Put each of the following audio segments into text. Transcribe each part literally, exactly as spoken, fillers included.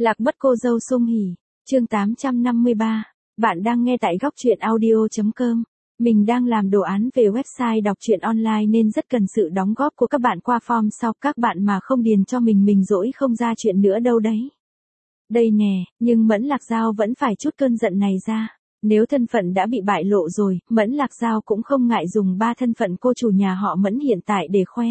Lạc mất cô dâu Sung Hỉ, chương tám trăm năm mươi ba. Bạn đang nghe tại góc truyện audio chấm com. Mình đang làm đồ án về website đọc truyện online nên rất cần sự đóng góp của các bạn qua form sau. Các bạn mà không điền cho mình mình dỗi không ra chuyện nữa đâu đấy. Đây nè, nhưng Mẫn Lạc Giao vẫn phải chút cơn giận này ra. Nếu thân phận đã bị bại lộ rồi, Mẫn Lạc Giao cũng không ngại dùng ba thân phận cô chủ nhà họ Mẫn hiện tại để khoe.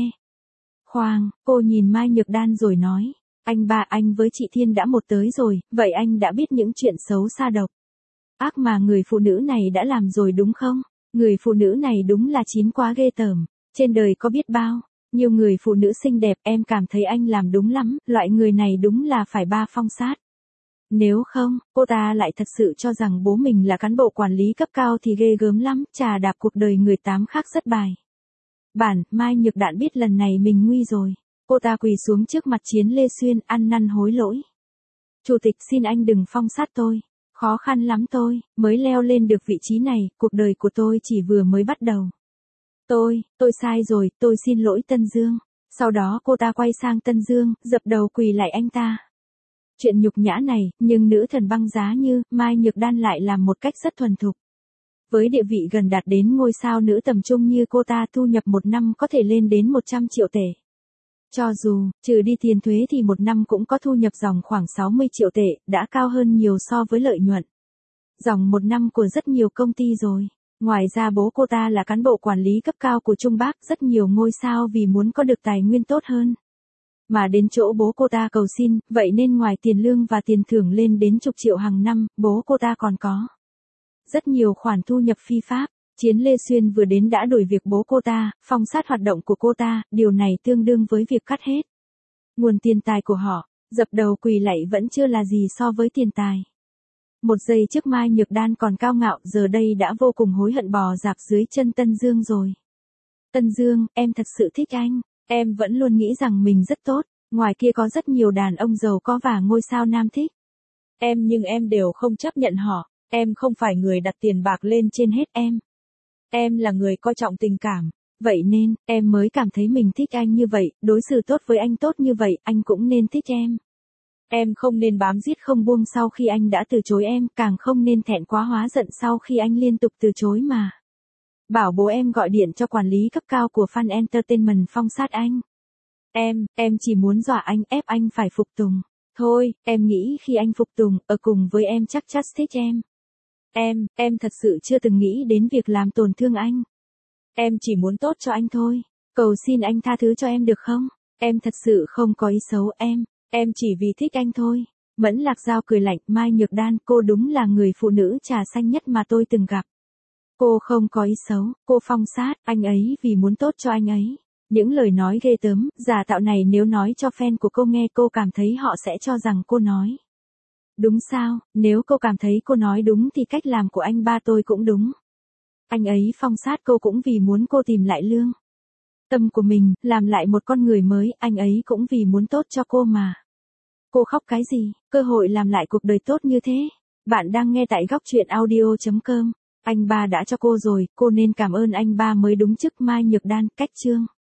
Khoang, cô nhìn Mai Nhược Đan rồi nói. Anh ba anh với chị Thiên đã một tới rồi, vậy anh đã biết những chuyện xấu xa độc ác mà người phụ nữ này đã làm rồi đúng không? Người phụ nữ này đúng là chín quá ghê tởm. Trên đời có biết bao nhiều người phụ nữ xinh đẹp, em cảm thấy anh làm đúng lắm, loại người này đúng là phải ba phong sát. Nếu không, cô ta lại thật sự cho rằng bố mình là cán bộ quản lý cấp cao thì ghê gớm lắm, trà đạp cuộc đời người tám khác rất bài. Bản, Mai Nhược Đan biết lần này mình nguy rồi. Cô ta quỳ xuống trước mặt Chiến Lê Xuyên, ăn năn hối lỗi. Chủ tịch xin anh đừng phong sát tôi. Khó khăn lắm tôi, mới leo lên được vị trí này, cuộc đời của tôi chỉ vừa mới bắt đầu. Tôi, tôi sai rồi, tôi xin lỗi Tân Dương. Sau đó cô ta quay sang Tân Dương, dập đầu quỳ lại anh ta. Chuyện nhục nhã này, nhưng nữ thần băng giá như Mai Nhược Đan lại làm một cách rất thuần thục. Với địa vị gần đạt đến ngôi sao nữ tầm trung như cô ta, thu nhập một năm có thể lên đến một trăm triệu tệ. Cho dù, trừ đi tiền thuế thì một năm cũng có thu nhập dòng khoảng sáu mươi triệu tệ, đã cao hơn nhiều so với lợi nhuận dòng một năm của rất nhiều công ty rồi. Ngoài ra bố cô ta là cán bộ quản lý cấp cao của Trung Bắc, rất nhiều ngôi sao vì muốn có được tài nguyên tốt hơn mà đến chỗ bố cô ta cầu xin, vậy nên ngoài tiền lương và tiền thưởng lên đến chục triệu hàng năm, bố cô ta còn có rất nhiều khoản thu nhập phi pháp. Chiến Lê Xuyên vừa đến đã đuổi việc bố cô ta, phong sát hoạt động của cô ta, điều này tương đương với việc cắt hết nguồn tiền tài của họ. Dập đầu quỳ lạy vẫn chưa là gì so với tiền tài. Một giây trước Mai Nhược Đan còn cao ngạo, giờ đây đã vô cùng hối hận bò rạp dưới chân Tân Dương rồi. Tân Dương, em thật sự thích anh. Em vẫn luôn nghĩ rằng mình rất tốt. Ngoài kia có rất nhiều đàn ông giàu có và ngôi sao nam thích em, nhưng em đều không chấp nhận họ. Em không phải người đặt tiền bạc lên trên hết em. Em là người coi trọng tình cảm. Vậy nên, em mới cảm thấy mình thích anh như vậy, đối xử tốt với anh tốt như vậy, anh cũng nên thích em. Em không nên bám giết không buông sau khi anh đã từ chối em, càng không nên thẹn quá hóa giận sau khi anh liên tục từ chối mà bảo bố em gọi điện cho quản lý cấp cao của Fan Entertainment phong sát anh. Em, em chỉ muốn dọa anh, ép anh phải phục tùng. Thôi, em nghĩ khi anh phục tùng, ở cùng với em chắc chắn thích em. Em, em thật sự chưa từng nghĩ đến việc làm tổn thương anh. Em chỉ muốn tốt cho anh thôi. Cầu xin anh tha thứ cho em được không? Em thật sự không có ý xấu em. Em chỉ vì thích anh thôi. Mẫn Lạc Giao cười lạnh, Mai Nhược Đan, cô đúng là người phụ nữ trà xanh nhất mà tôi từng gặp. Cô không có ý xấu, cô phong sát anh ấy vì muốn tốt cho anh ấy. Những lời nói ghê tởm, giả tạo này nếu nói cho fan của cô nghe, cô cảm thấy họ sẽ cho rằng cô nói đúng sao? Nếu cô cảm thấy cô nói đúng thì cách làm của anh ba tôi cũng đúng. Anh ấy phong sát cô cũng vì muốn cô tìm lại lương tâm của mình, làm lại một con người mới, anh ấy cũng vì muốn tốt cho cô mà. Cô khóc cái gì? Cơ hội làm lại cuộc đời tốt như thế. Bạn đang nghe tại góc truyện audio chấm com. Anh ba đã cho cô rồi, cô nên cảm ơn anh ba mới đúng. Chức Mai Nhược Đan, cách chương.